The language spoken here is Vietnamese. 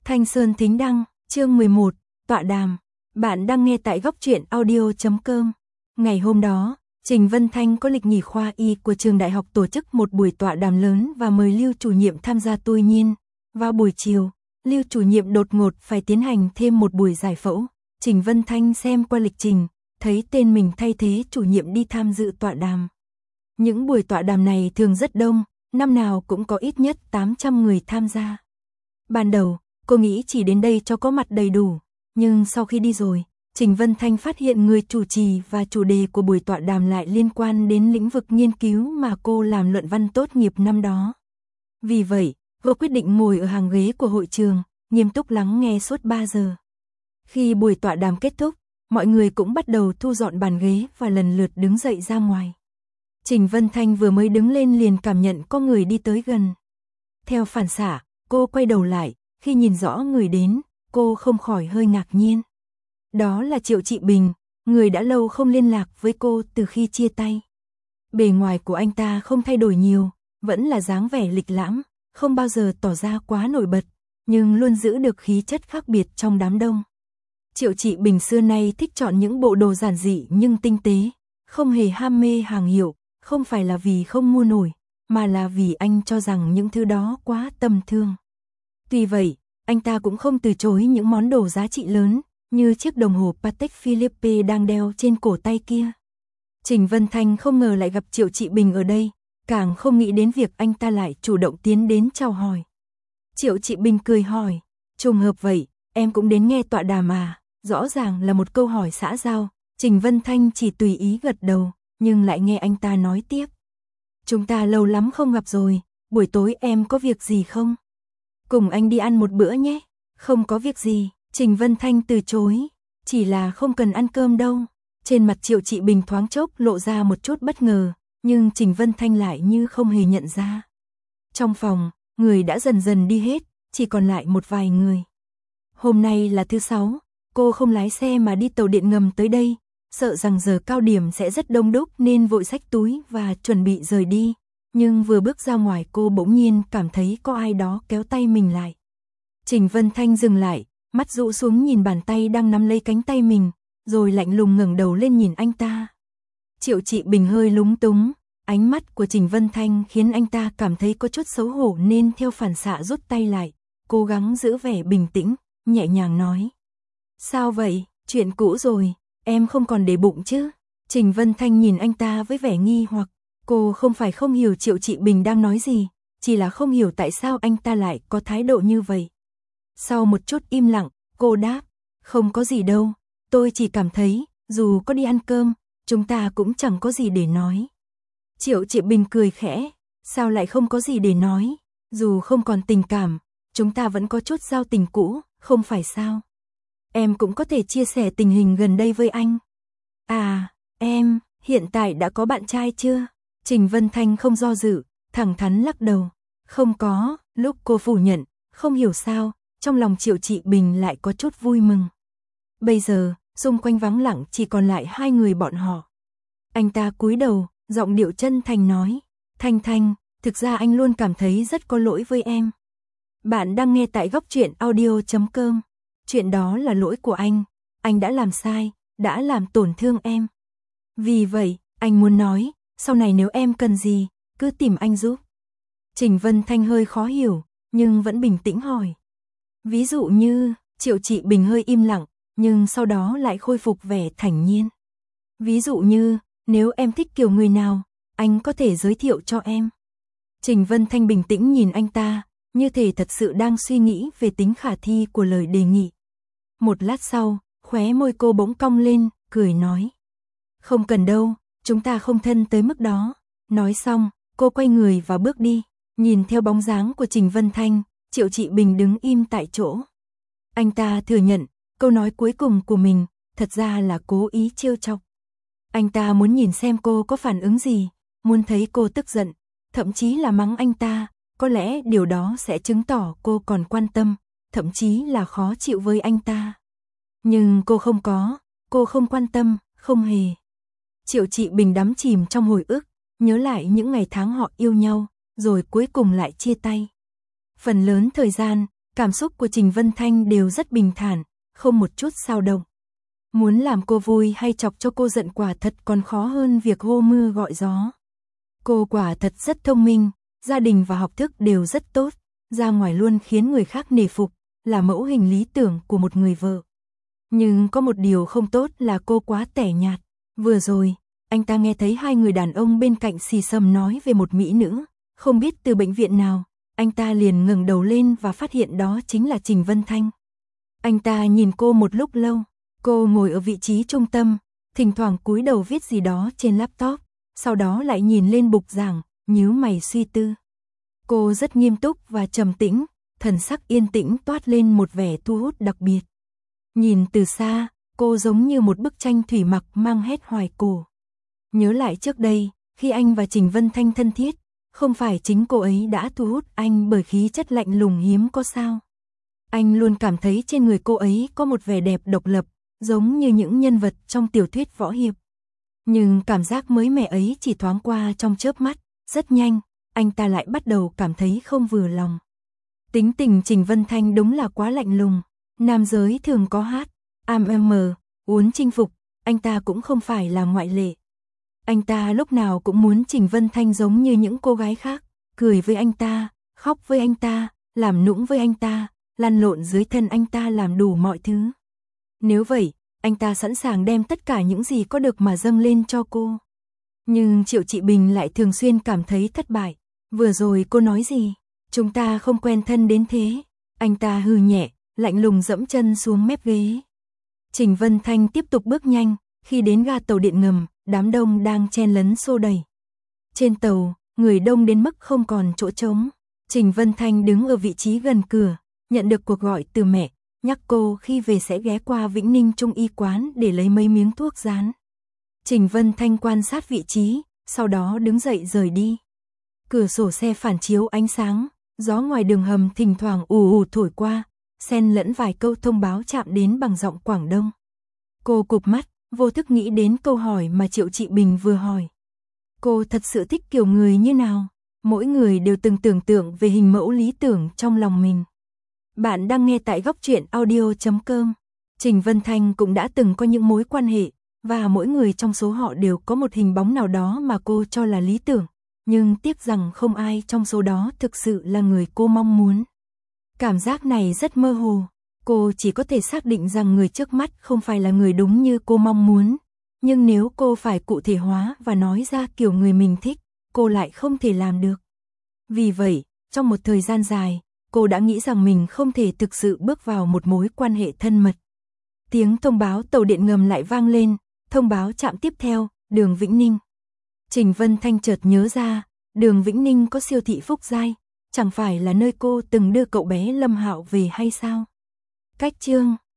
Thanh Sơn Thính Đăng, chương 11, tọa đàm. Bạn đang nghe tại góc truyện audio.com. Ngày hôm đó, Trình Vân Thanh có lịch nghỉ khoa y của trường đại học tổ chức một buổi tọa đàm lớn và mời Lưu chủ nhiệm tham gia. Tuy nhiên, vào buổi chiều, Lưu chủ nhiệm đột ngột phải tiến hành thêm một buổi giải phẫu. Trình Vân Thanh xem qua lịch trình, thấy tên mình thay thế chủ nhiệm đi tham dự tọa đàm. Những buổi tọa đàm này thường rất đông, năm nào cũng có ít nhất 800 người tham gia. Ban đầu, cô nghĩ chỉ đến đây cho có mặt đầy đủ, nhưng sau khi đi rồi, Trình Vân Thanh phát hiện người chủ trì và chủ đề của buổi tọa đàm lại liên quan đến lĩnh vực nghiên cứu mà cô làm luận văn tốt nghiệp năm đó. Vì vậy, cô quyết định ngồi ở hàng ghế của hội trường, nghiêm túc lắng nghe suốt 3 giờ. Khi buổi tọa đàm kết thúc, mọi người cũng bắt đầu thu dọn bàn ghế và lần lượt đứng dậy ra ngoài. Trình Vân Thanh vừa mới đứng lên liền cảm nhận có người đi tới gần. Theo phản xạ, cô quay đầu lại, khi nhìn rõ người đến, cô không khỏi hơi ngạc nhiên. Đó là Triệu Trị Bình, người đã lâu không liên lạc với cô từ khi chia tay. Bề ngoài của anh ta không thay đổi nhiều, vẫn là dáng vẻ lịch lãm, không bao giờ tỏ ra quá nổi bật, nhưng luôn giữ được khí chất khác biệt trong đám đông. Triệu Trị Bình xưa nay thích chọn những bộ đồ giản dị nhưng tinh tế, không hề ham mê hàng hiệu, không phải là vì không mua nổi, mà là vì anh cho rằng những thứ đó quá tầm thường. Tuy vậy, anh ta cũng không từ chối những món đồ giá trị lớn, như chiếc đồng hồ Patek Philippe đang đeo trên cổ tay kia. Trình Vân Thanh không ngờ lại gặp Triệu Trị Bình ở đây, càng không nghĩ đến việc anh ta lại chủ động tiến đến chào hỏi. Triệu Trị Bình cười hỏi, trùng hợp vậy, em cũng đến nghe tọa đàm à? Rõ ràng là một câu hỏi xã giao, Trình Vân Thanh chỉ tùy ý gật đầu, nhưng lại nghe anh ta nói tiếp. Chúng ta lâu lắm không gặp rồi, buổi tối em có việc gì không? Cùng anh đi ăn một bữa nhé. Không có việc gì, Trình Vân Thanh từ chối, chỉ là không cần ăn cơm đâu. Trên mặt Triệu Trị Bình thoáng chốc lộ ra một chút bất ngờ, nhưng Trình Vân Thanh lại như không hề nhận ra. Trong phòng, người đã dần dần đi hết, chỉ còn lại một vài người. Hôm nay là thứ 6, cô không lái xe mà đi tàu điện ngầm tới đây, sợ rằng giờ cao điểm sẽ rất đông đúc nên vội xách túi và chuẩn bị rời đi. Nhưng vừa bước ra ngoài cô bỗng nhiên cảm thấy có ai đó kéo tay mình lại. Trình Vân Thanh dừng lại, mắt rũ xuống nhìn bàn tay đang nắm lấy cánh tay mình, rồi lạnh lùng ngẩng đầu lên nhìn anh ta. Triệu Trị Bình hơi lúng túng, ánh mắt của Trình Vân Thanh khiến anh ta cảm thấy có chút xấu hổ nên theo phản xạ rút tay lại, cố gắng giữ vẻ bình tĩnh, nhẹ nhàng nói. Sao vậy, chuyện cũ rồi, em không còn để bụng chứ? Trình Vân Thanh nhìn anh ta với vẻ nghi hoặc. Cô không phải không hiểu Triệu Trị Bình đang nói gì, chỉ là không hiểu tại sao anh ta lại có thái độ như vậy. Sau một chút im lặng, cô đáp, không có gì đâu, tôi chỉ cảm thấy, dù có đi ăn cơm, chúng ta cũng chẳng có gì để nói. Triệu Trị Bình cười khẽ, sao lại không có gì để nói, dù không còn tình cảm, chúng ta vẫn có chút giao tình cũ, không phải sao? Em cũng có thể chia sẻ tình hình gần đây với anh. À, em, hiện tại đã có bạn trai chưa? Trình Vân Thanh không do dự, thẳng thắn lắc đầu. Không có, lúc cô phủ nhận, không hiểu sao, trong lòng Triệu Trị Bình lại có chút vui mừng. Bây giờ, xung quanh vắng lặng chỉ còn lại hai người bọn họ. Anh ta cúi đầu, giọng điệu chân thành nói. Thanh Thanh, thực ra anh luôn cảm thấy rất có lỗi với em. Bạn đang nghe tại góc truyện audio.com. Chuyện đó là lỗi của anh đã làm sai, đã làm tổn thương em. Vì vậy, anh muốn nói, sau này nếu em cần gì, cứ tìm anh giúp. Trình Vân Thanh hơi khó hiểu, nhưng vẫn bình tĩnh hỏi. Ví dụ như, Triệu Trị Bình hơi im lặng, nhưng sau đó lại khôi phục vẻ thản nhiên. Ví dụ như, nếu em thích kiểu người nào, anh có thể giới thiệu cho em. Trình Vân Thanh bình tĩnh nhìn anh ta, như thể thật sự đang suy nghĩ về tính khả thi của lời đề nghị. Một lát sau, khóe môi cô bỗng cong lên, cười nói. Không cần đâu, chúng ta không thân tới mức đó. Nói xong, cô quay người và bước đi. Nhìn theo bóng dáng của Trình Vân Thanh, Triệu Trị Bình đứng im tại chỗ. Anh ta thừa nhận, câu nói cuối cùng của mình, thật ra là cố ý trêu chọc. Anh ta muốn nhìn xem cô có phản ứng gì, muốn thấy cô tức giận, thậm chí là mắng anh ta, có lẽ điều đó sẽ chứng tỏ cô còn quan tâm, thậm chí là khó chịu với anh ta. Nhưng cô không quan tâm, không hề. Triệu Trị Bình đắm chìm trong hồi ức, nhớ lại những ngày tháng họ yêu nhau, rồi cuối cùng lại chia tay. Phần lớn thời gian, Cảm xúc của Trình Vân Thanh đều rất bình thản, không một chút xao động. Muốn làm cô vui hay chọc cho cô giận quả thật còn khó hơn việc hô mưa gọi gió. Cô quả thật rất thông minh, gia đình và học thức đều rất tốt, ra ngoài luôn khiến người khác nể phục, là mẫu hình lý tưởng của một người vợ. Nhưng có một điều không tốt là cô quá tẻ nhạt. Vừa rồi, anh ta nghe thấy hai người đàn ông bên cạnh xì xầm nói về một mỹ nữ, không biết từ bệnh viện nào, anh ta liền ngẩng đầu lên và phát hiện đó chính là Trình Vân Thanh. Anh ta nhìn cô một lúc lâu, cô ngồi ở vị trí trung tâm, thỉnh thoảng cúi đầu viết gì đó trên laptop, sau đó lại nhìn lên bục giảng, nhíu mày suy tư. Cô rất nghiêm túc và trầm tĩnh, thần sắc yên tĩnh toát lên một vẻ thu hút đặc biệt. Nhìn từ xa, cô giống như một bức tranh thủy mặc mang hét hoài cổ. Nhớ lại trước đây, khi anh và Trình Vân Thanh thân thiết, không phải chính cô ấy đã thu hút anh bởi khí chất lạnh lùng hiếm có sao. Anh luôn cảm thấy trên người cô ấy có một vẻ đẹp độc lập, giống như những nhân vật trong tiểu thuyết võ hiệp. Nhưng cảm giác mới mẻ ấy chỉ thoáng qua trong chớp mắt, rất nhanh, anh ta lại bắt đầu cảm thấy không vừa lòng. Tính tình Trình Vân Thanh đúng là quá lạnh lùng, nam giới thường có hát, muốn chinh phục, anh ta cũng không phải là ngoại lệ. Anh ta lúc nào cũng muốn Trình Vân Thanh giống như những cô gái khác, cười với anh ta, khóc với anh ta, làm nũng với anh ta, lăn lộn dưới thân anh ta làm đủ mọi thứ. Nếu vậy, anh ta sẵn sàng đem tất cả những gì có được mà dâng lên cho cô. Nhưng Triệu Trị Bình lại thường xuyên cảm thấy thất bại. Vừa rồi cô nói gì? Chúng ta không quen thân đến thế. Anh ta hừ nhẹ, lạnh lùng dẫm chân xuống mép ghế. Trình Vân Thanh tiếp tục bước nhanh, khi đến ga tàu điện ngầm, đám đông đang chen lấn xô đẩy. Trên tàu, người đông đến mức không còn chỗ trống. Trình Vân Thanh đứng ở vị trí gần cửa, nhận được cuộc gọi từ mẹ, nhắc cô khi về sẽ ghé qua Vĩnh Ninh Trung y quán để lấy mấy miếng thuốc rán. Trình Vân Thanh quan sát vị trí, sau đó đứng dậy rời đi. Cửa sổ xe phản chiếu ánh sáng, gió ngoài đường hầm thỉnh thoảng ù ù thổi qua, xen lẫn vài câu thông báo chạm đến bằng giọng Quảng Đông. Cô cụp mắt, vô thức nghĩ đến câu hỏi mà Triệu Trị Bình vừa hỏi. Cô thật sự thích kiểu người như nào? Mỗi người đều từng tưởng tượng về hình mẫu lý tưởng trong lòng mình. Bạn đang nghe tại góc truyện audio.com. Trình Vân Thanh cũng đã từng có những mối quan hệ, và mỗi người trong số họ đều có một hình bóng nào đó mà cô cho là lý tưởng. Nhưng tiếc rằng không ai trong số đó thực sự là người cô mong muốn. Cảm giác này rất mơ hồ. Cô chỉ có thể xác định rằng người trước mắt không phải là người đúng như cô mong muốn. Nhưng nếu cô phải cụ thể hóa và nói ra kiểu người mình thích, cô lại không thể làm được. Vì vậy, trong một thời gian dài, cô đã nghĩ rằng mình không thể thực sự bước vào một mối quan hệ thân mật. Tiếng thông báo tàu điện ngầm lại vang lên, thông báo trạm tiếp theo, đường Vĩnh Ninh. Trình Vân Thanh chợt nhớ ra, đường Vĩnh Ninh có siêu thị Phúc Giai, chẳng phải là nơi cô từng đưa cậu bé Lâm Hạo về hay sao? Cách chương